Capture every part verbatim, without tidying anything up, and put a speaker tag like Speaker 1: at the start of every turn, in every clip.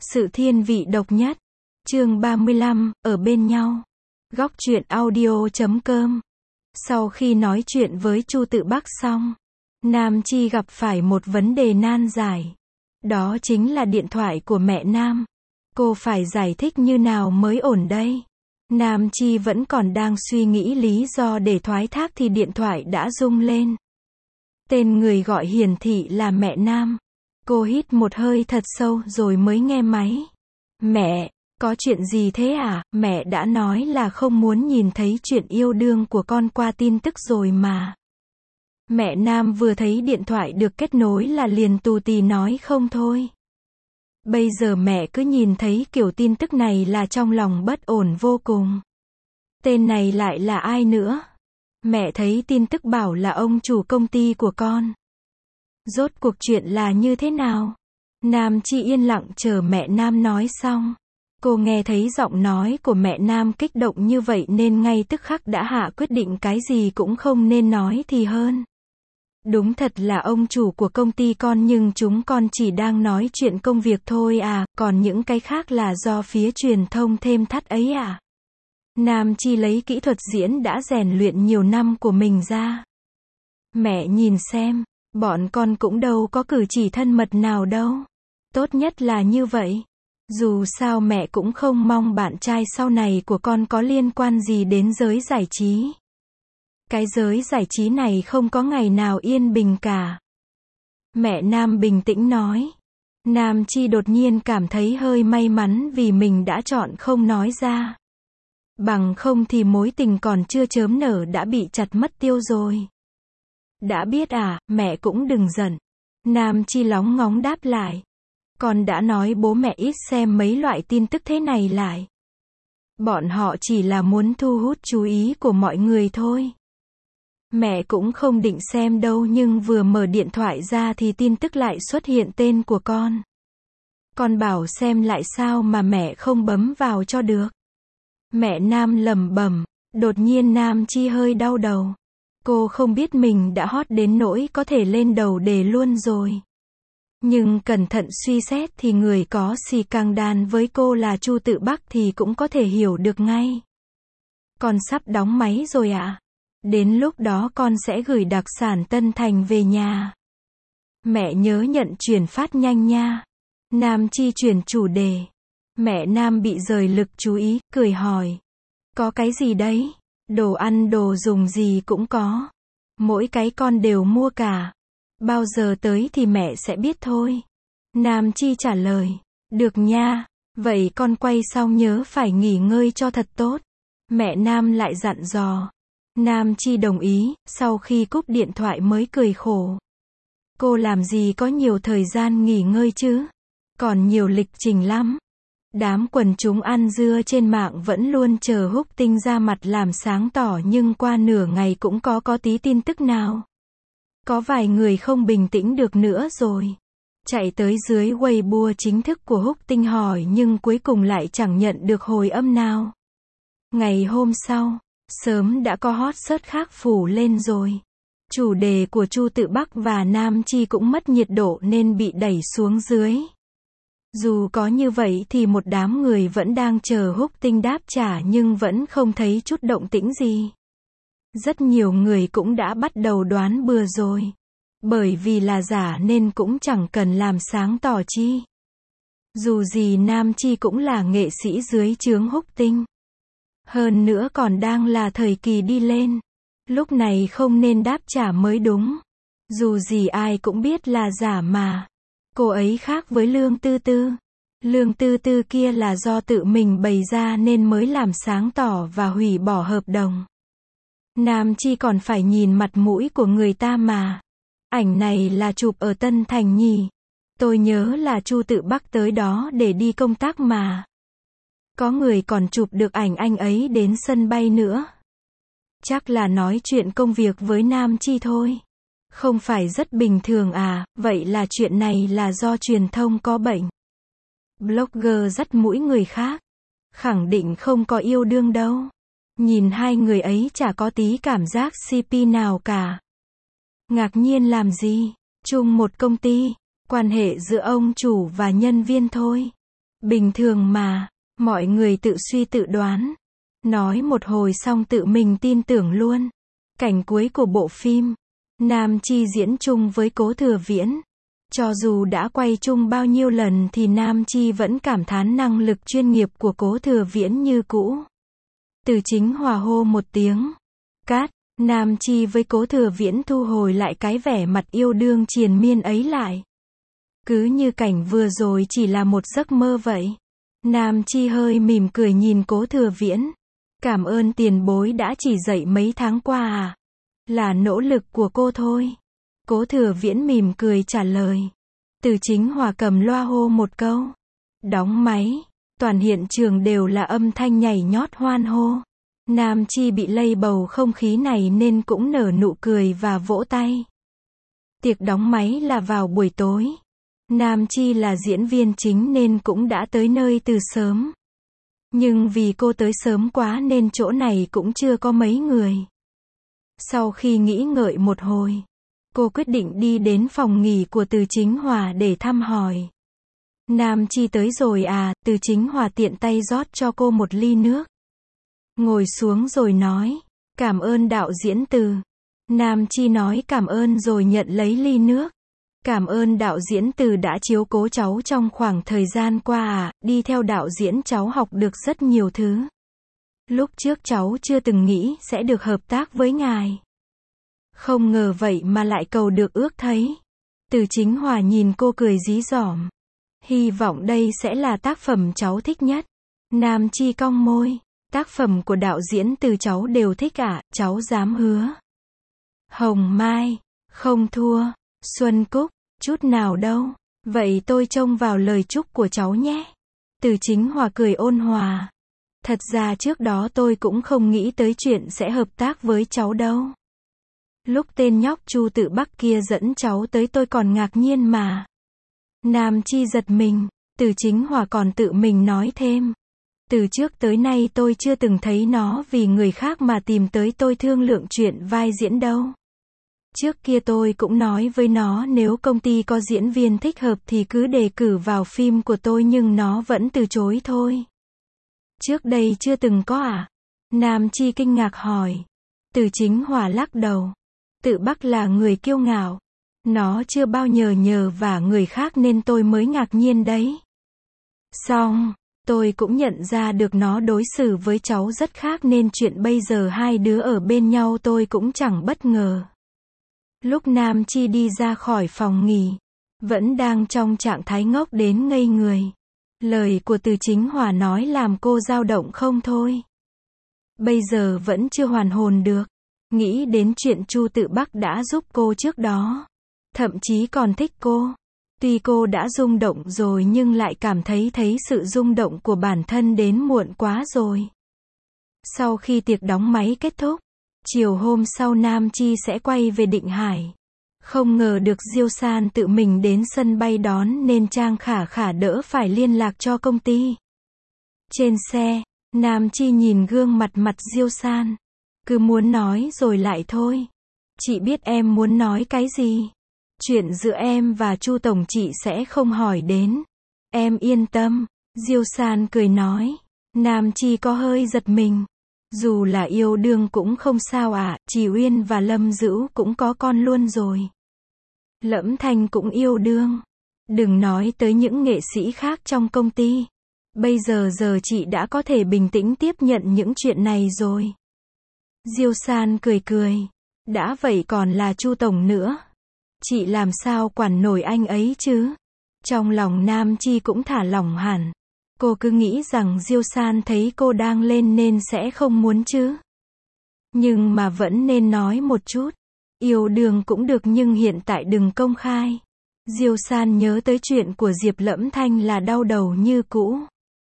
Speaker 1: Sự thiên vị độc nhất. Chương ba mươi lăm, ở bên nhau. Góc truyện audio chấm com. Sau khi nói chuyện với Chu Tự Bắc xong, Nam Chi gặp phải một vấn đề nan giải. Đó chính là điện thoại của mẹ Nam. Cô phải giải thích như nào mới ổn đây? Nam Chi vẫn còn đang suy nghĩ lý do để thoái thác thì điện thoại đã rung lên. Tên người gọi hiển thị là mẹ Nam. Cô hít một hơi thật sâu rồi mới nghe máy. Mẹ, có chuyện gì thế à? Mẹ đã nói là không muốn nhìn thấy chuyện yêu đương của con qua tin tức rồi mà. Mẹ Nam vừa thấy điện thoại được kết nối là liền tù tì nói không thôi. Bây giờ mẹ cứ nhìn thấy kiểu tin tức này là trong lòng bất ổn vô cùng. Tên này lại là ai nữa? Mẹ thấy tin tức bảo là ông chủ công ty của con. Rốt cuộc chuyện là như thế nào? Nam Chi yên lặng chờ mẹ Nam nói xong. Cô nghe thấy giọng nói của mẹ Nam kích động như vậy nên ngay tức khắc đã hạ quyết định cái gì cũng không nên nói thì hơn. Đúng thật là ông chủ của công ty con nhưng chúng con chỉ đang nói chuyện công việc thôi à, còn những cái khác là do phía truyền thông thêm thắt ấy à. Nam Chi lấy kỹ thuật diễn đã rèn luyện nhiều năm của mình ra. Mẹ nhìn xem, bọn con cũng đâu có cử chỉ thân mật nào đâu. Tốt nhất là như vậy. Dù sao mẹ cũng không mong bạn trai sau này của con có liên quan gì đến giới giải trí. Cái giới giải trí này không có ngày nào yên bình cả. Mẹ Nam bình tĩnh nói. Nam Chi đột nhiên cảm thấy hơi may mắn vì mình đã chọn không nói ra. Bằng không thì mối tình còn chưa chớm nở đã bị chặt mất tiêu rồi. Đã biết à, mẹ cũng đừng giận. Nam Chi lóng ngóng đáp lại. Con đã nói bố mẹ ít xem mấy loại tin tức thế này lại. Bọn họ chỉ là muốn thu hút chú ý của mọi người thôi. Mẹ cũng không định xem đâu nhưng vừa mở điện thoại ra thì tin tức lại xuất hiện tên của con. Con bảo xem lại sao mà mẹ không bấm vào cho được. Mẹ Nam lẩm bẩm, đột nhiên Nam Chi hơi đau đầu. Cô không biết mình đã hot đến nỗi có thể lên đầu đề luôn rồi. Nhưng cẩn thận suy xét thì người có xì căng đan với cô là Chu Tự Bắc thì cũng có thể hiểu được ngay. Con sắp đóng máy rồi ạ. À? Đến lúc đó con sẽ gửi đặc sản Tân Thành về nhà. Mẹ nhớ nhận chuyển phát nhanh nha. Nam Chi chuyển chủ đề. Mẹ Nam bị rời lực chú ý, cười hỏi. Có cái gì đấy? Đồ ăn đồ dùng gì cũng có. Mỗi cái con đều mua cả. Bao giờ tới thì mẹ sẽ biết thôi. Nam Chi trả lời. Được nha. Vậy con quay xong nhớ phải nghỉ ngơi cho thật tốt. Mẹ Nam lại dặn dò. Nam Chi đồng ý, sau khi cúp điện thoại mới cười khổ. Cô làm gì có nhiều thời gian nghỉ ngơi chứ? Còn nhiều lịch trình lắm. Đám quần chúng ăn dưa trên mạng vẫn luôn chờ Húc Tinh ra mặt làm sáng tỏ nhưng qua nửa ngày cũng có có tí tin tức nào. Có vài người không bình tĩnh được nữa rồi. Chạy tới dưới Weibo chính thức của Húc Tinh hỏi nhưng cuối cùng lại chẳng nhận được hồi âm nào. Ngày hôm sau, sớm đã có hot search khác phủ lên rồi. Chủ đề của Chu Tự Bắc và Nam Chi cũng mất nhiệt độ nên bị đẩy xuống dưới. Dù có như vậy thì một đám người vẫn đang chờ Húc Tinh đáp trả nhưng vẫn không thấy chút động tĩnh gì. Rất nhiều người cũng đã bắt đầu đoán bừa rồi. Bởi vì là giả nên cũng chẳng cần làm sáng tỏ chi. Dù gì Nam Chi cũng là nghệ sĩ dưới trướng Húc Tinh. Hơn nữa còn đang là thời kỳ đi lên. Lúc này không nên đáp trả mới đúng. Dù gì ai cũng biết là giả mà. Cô ấy khác với Lương Tư Tư. Lương Tư Tư kia là do tự mình bày ra nên mới làm sáng tỏ và hủy bỏ hợp đồng. Nam Chi còn phải nhìn mặt mũi của người ta mà. Ảnh này là chụp ở Tân Thành nhỉ? Tôi nhớ là Chu Tự Bắc tới đó để đi công tác mà. Có người còn chụp được ảnh anh ấy đến sân bay nữa. Chắc là nói chuyện công việc với Nam Chi thôi. Không phải rất bình thường à, vậy là chuyện này là do truyền thông có bệnh. Blogger dắt mũi người khác. Khẳng định không có yêu đương đâu. Nhìn hai người ấy chả có tí cảm giác xê pê nào cả. Ngạc nhiên làm gì? Chung một công ty, quan hệ giữa ông chủ và nhân viên thôi. Bình thường mà, mọi người tự suy tự đoán. Nói một hồi xong tự mình tin tưởng luôn. Cảnh cuối của bộ phim, Nam Chi diễn chung với Cố Thừa Viễn. Cho dù đã quay chung bao nhiêu lần thì Nam Chi vẫn cảm thán năng lực chuyên nghiệp của Cố Thừa Viễn như cũ. Từ Chính Hòa hô một tiếng. Cát, Nam Chi với Cố Thừa Viễn thu hồi lại cái vẻ mặt yêu đương triền miên ấy lại. Cứ như cảnh vừa rồi chỉ là một giấc mơ vậy. Nam Chi hơi mỉm cười nhìn Cố Thừa Viễn. Cảm ơn tiền bối đã chỉ dạy mấy tháng qua à. Là nỗ lực của cô thôi. Cố Thừa Viễn mỉm cười trả lời. Từ Chính Hòa cầm loa hô một câu. Đóng máy. Toàn hiện trường đều là âm thanh nhảy nhót hoan hô. Nam Chi bị lây bầu không khí này nên cũng nở nụ cười và vỗ tay. Tiệc đóng máy là vào buổi tối. Nam Chi là diễn viên chính nên cũng đã tới nơi từ sớm. Nhưng vì cô tới sớm quá nên chỗ này cũng chưa có mấy người. Sau khi nghĩ ngợi một hồi, cô quyết định đi đến phòng nghỉ của Từ Chính Hòa để thăm hỏi. Nam Chi tới rồi à, Từ Chính Hòa tiện tay rót cho cô một ly nước. Ngồi xuống rồi nói, cảm ơn đạo diễn Từ. Nam Chi nói cảm ơn rồi nhận lấy ly nước. Cảm ơn đạo diễn Từ đã chiếu cố cháu trong khoảng thời gian qua à, đi theo đạo diễn cháu học được rất nhiều thứ. Lúc trước cháu chưa từng nghĩ sẽ được hợp tác với ngài. Không ngờ vậy mà lại cầu được ước thấy. Từ Chính Hòa nhìn cô cười dí dỏm. Hy vọng đây sẽ là tác phẩm cháu thích nhất. Nam Chi cong môi. Tác phẩm của đạo diễn Từ cháu đều thích ạ, à, cháu dám hứa. Hồng Mai, không thua. Xuân Cúc, chút nào đâu. Vậy tôi trông vào lời chúc của cháu nhé. Từ Chính Hòa cười ôn hòa. Thật ra trước đó tôi cũng không nghĩ tới chuyện sẽ hợp tác với cháu đâu. Lúc tên nhóc Chu Tự Bắc kia dẫn cháu tới tôi còn ngạc nhiên mà. Nam Chi giật mình. Từ Chính Hòa còn tự mình nói thêm. Từ trước tới nay tôi chưa từng thấy nó vì người khác mà tìm tới tôi thương lượng chuyện vai diễn đâu. Trước kia tôi cũng nói với nó nếu công ty có diễn viên thích hợp thì cứ đề cử vào phim của tôi nhưng nó vẫn từ chối thôi. Trước đây chưa từng có à? Nam Chi kinh ngạc hỏi. Từ Chính Hòa lắc đầu. Tự Bắc là người kiêu ngạo. Nó chưa bao nhờ nhờ vả người khác nên tôi mới ngạc nhiên đấy. Xong, tôi cũng nhận ra được nó đối xử với cháu rất khác nên chuyện bây giờ hai đứa ở bên nhau tôi cũng chẳng bất ngờ. Lúc Nam Chi đi ra khỏi phòng nghỉ, vẫn đang trong trạng thái ngốc đến ngây người. Lời của Từ Chính Hòa nói làm cô dao động không thôi. Bây giờ vẫn chưa hoàn hồn được. Nghĩ đến chuyện Chu Tự Bắc đã giúp cô trước đó. Thậm chí còn thích cô. Tuy cô đã rung động rồi nhưng lại cảm thấy thấy sự rung động của bản thân đến muộn quá rồi. Sau khi tiệc đóng máy kết thúc, chiều hôm sau Nam Chi sẽ quay về Định Hải. Không ngờ được Diêu San tự mình đến sân bay đón nên Trang Khả Khả đỡ phải liên lạc cho công ty. Trên xe, Nam Chi nhìn gương mặt mặt Diêu San. Cứ muốn nói rồi lại thôi. Chị biết em muốn nói cái gì. Chuyện giữa em và Chu tổng chị sẽ không hỏi đến. Em yên tâm. Diêu San cười nói. Nam Chi có hơi giật mình. Dù là yêu đương cũng không sao ạ, à, Trì Uyên và Lâm Dữ cũng có con luôn rồi. Lẫm Thanh cũng yêu đương. Đừng nói tới những nghệ sĩ khác trong công ty. Bây giờ giờ chị đã có thể bình tĩnh tiếp nhận những chuyện này rồi. Diêu San cười cười. Đã vậy còn là Chu tổng nữa. Chị làm sao quản nổi anh ấy chứ? Trong lòng Nam Chi cũng thả lỏng hẳn. Cô cứ nghĩ rằng Diêu San thấy cô đang lên nên sẽ không muốn chứ. Nhưng mà vẫn nên nói một chút. Yêu đương cũng được nhưng hiện tại đừng công khai. Diêu San nhớ tới chuyện của Diệp Lẫm Thanh là đau đầu như cũ.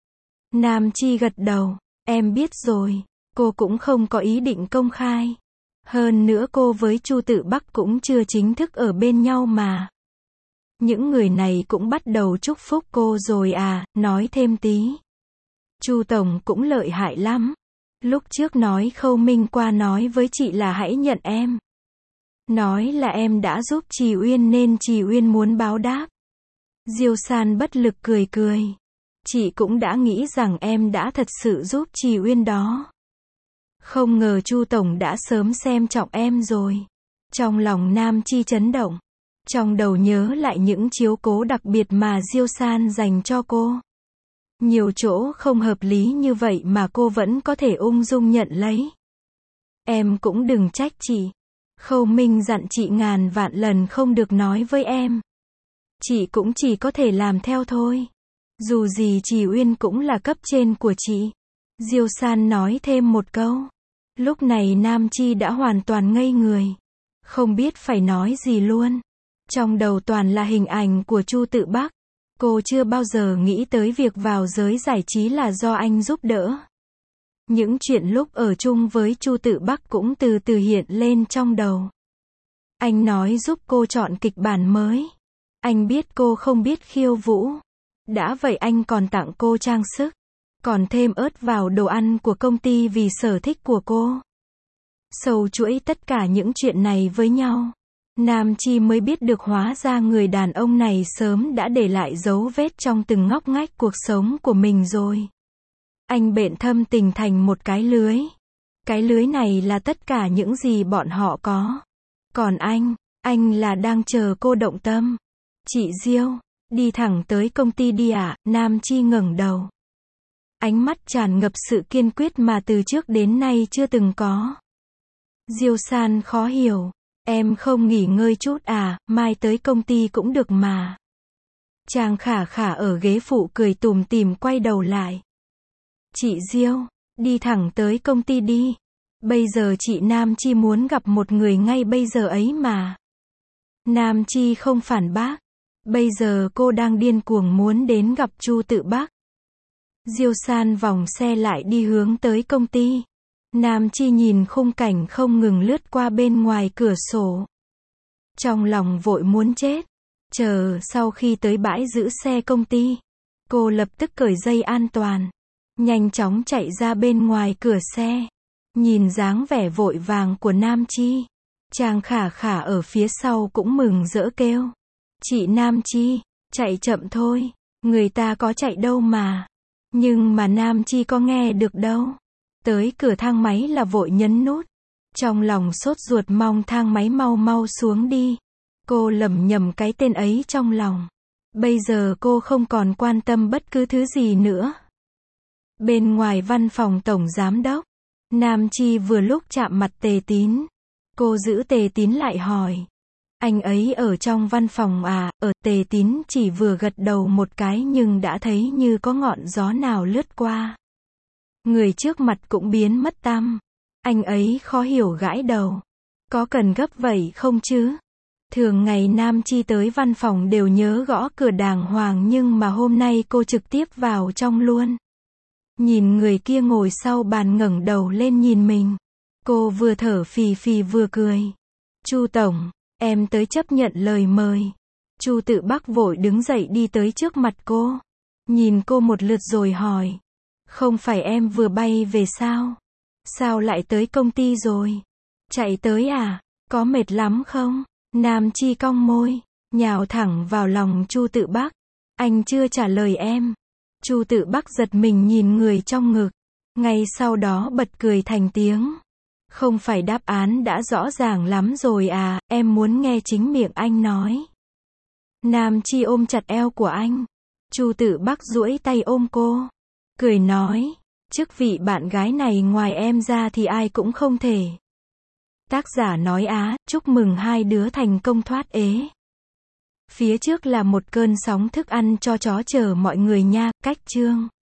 Speaker 1: Nam Chi gật đầu. Em biết rồi. Cô cũng không có ý định công khai. Hơn nữa cô với Chu Tự Bắc cũng chưa chính thức ở bên nhau mà. Những người này cũng bắt đầu chúc phúc cô rồi à, nói thêm tí. Chu tổng cũng lợi hại lắm. Lúc trước nói Khâu Minh qua nói với chị là hãy nhận em. Nói là em đã giúp Trì Uyên nên Trì Uyên muốn báo đáp. Diêu San bất lực cười cười. Chị cũng đã nghĩ rằng em đã thật sự giúp chị Uyên đó. Không ngờ Chu tổng đã sớm xem trọng em rồi. Trong lòng Nam Chi chấn động. Trong đầu nhớ lại những chiếu cố đặc biệt mà Diêu San dành cho cô. Nhiều chỗ không hợp lý như vậy mà cô vẫn có thể ung dung nhận lấy. Em cũng đừng trách chị. Khâu Minh dặn chị ngàn vạn lần không được nói với em. Chị cũng chỉ có thể làm theo thôi. Dù gì chị Uyên cũng là cấp trên của chị. Diêu San nói thêm một câu. Lúc này Nam Chi đã hoàn toàn ngây người. Không biết phải nói gì luôn. Trong đầu toàn là hình ảnh của Chu Tự Bắc. Cô chưa bao giờ nghĩ tới việc vào giới giải trí là do anh giúp đỡ. Những chuyện lúc ở chung với Chu Tự Bắc cũng từ từ hiện lên trong đầu. Anh nói giúp cô chọn kịch bản mới. Anh biết cô không biết khiêu vũ. Đã vậy anh còn tặng cô trang sức. Còn thêm ớt vào đồ ăn của công ty vì sở thích của cô. Sâu chuỗi tất cả những chuyện này với nhau. Nam Chi mới biết được hóa ra người đàn ông này sớm đã để lại dấu vết trong từng ngóc ngách cuộc sống của mình rồi. Anh bện thâm tình thành một cái lưới. Cái lưới này là tất cả những gì bọn họ có. Còn anh, anh là đang chờ cô động tâm. Chị Diêu, đi thẳng tới công ty đi ạ, à? Nam Chi ngẩng đầu. Ánh mắt tràn ngập sự kiên quyết mà từ trước đến nay chưa từng có. Diêu San khó hiểu. Em không nghỉ ngơi chút à, mai tới công ty cũng được mà. Trang Khả Khả ở ghế phụ cười tủm tỉm quay đầu lại. Chị Diêu, đi thẳng tới công ty đi. Bây giờ chị Nam Chi muốn gặp một người ngay bây giờ ấy mà. Nam Chi không phản bác. Bây giờ cô đang điên cuồng muốn đến gặp Chu Tự Bắc. Diêu San vòng xe lại đi hướng tới công ty. Nam Chi nhìn khung cảnh không ngừng lướt qua bên ngoài cửa sổ. Trong lòng vội muốn chết. Chờ sau khi tới bãi giữ xe công ty, cô lập tức cởi dây an toàn. Nhanh chóng chạy ra bên ngoài cửa xe. Nhìn dáng vẻ vội vàng của Nam Chi. Trang Khả Khả ở phía sau cũng mừng rỡ kêu. Chị Nam Chi, chạy chậm thôi. Người ta có chạy đâu mà. Nhưng mà Nam Chi có nghe được đâu. Tới cửa thang máy là vội nhấn nút. Trong lòng sốt ruột mong thang máy mau mau xuống đi. Cô lẩm nhẩm cái tên ấy trong lòng. Bây giờ cô không còn quan tâm bất cứ thứ gì nữa. Bên ngoài văn phòng tổng giám đốc, Nam Chi vừa lúc chạm mặt Tề Tín. Cô giữ Tề Tín lại hỏi. Anh ấy ở trong văn phòng à? Ở. Tề Tín chỉ vừa gật đầu một cái nhưng đã thấy như có ngọn gió nào lướt qua. Người trước mặt cũng biến mất tăm. Anh ấy khó hiểu gãi đầu. Có cần gấp vậy không chứ? Thường ngày Nam Chi tới văn phòng đều nhớ gõ cửa đàng hoàng nhưng mà hôm nay cô trực tiếp vào trong luôn. Nhìn người kia ngồi sau bàn ngẩng đầu lên nhìn mình. Cô vừa thở phì phì vừa cười. Chu tổng, em tới chấp nhận lời mời. Chu Tự Bắc vội đứng dậy đi tới trước mặt cô. Nhìn cô một lượt rồi hỏi. Không phải em vừa bay về sao? Sao lại tới công ty rồi? Chạy tới à? Có mệt lắm không? Nam Chi cong môi, nhào thẳng vào lòng Chu Tự Bắc. Anh chưa trả lời em. Chu Tự Bắc giật mình nhìn người trong ngực. Ngay sau đó bật cười thành tiếng. Không phải đáp án đã rõ ràng lắm rồi à, em muốn nghe chính miệng anh nói. Nam Chi ôm chặt eo của anh. Chu Tự Bắc duỗi tay ôm cô. Cười nói, chức vị bạn gái này ngoài em ra thì ai cũng không thể. Tác giả nói á, chúc mừng hai đứa thành công thoát ế. Phía trước là một cơn sóng thức ăn cho chó chờ mọi người nha, cách chương.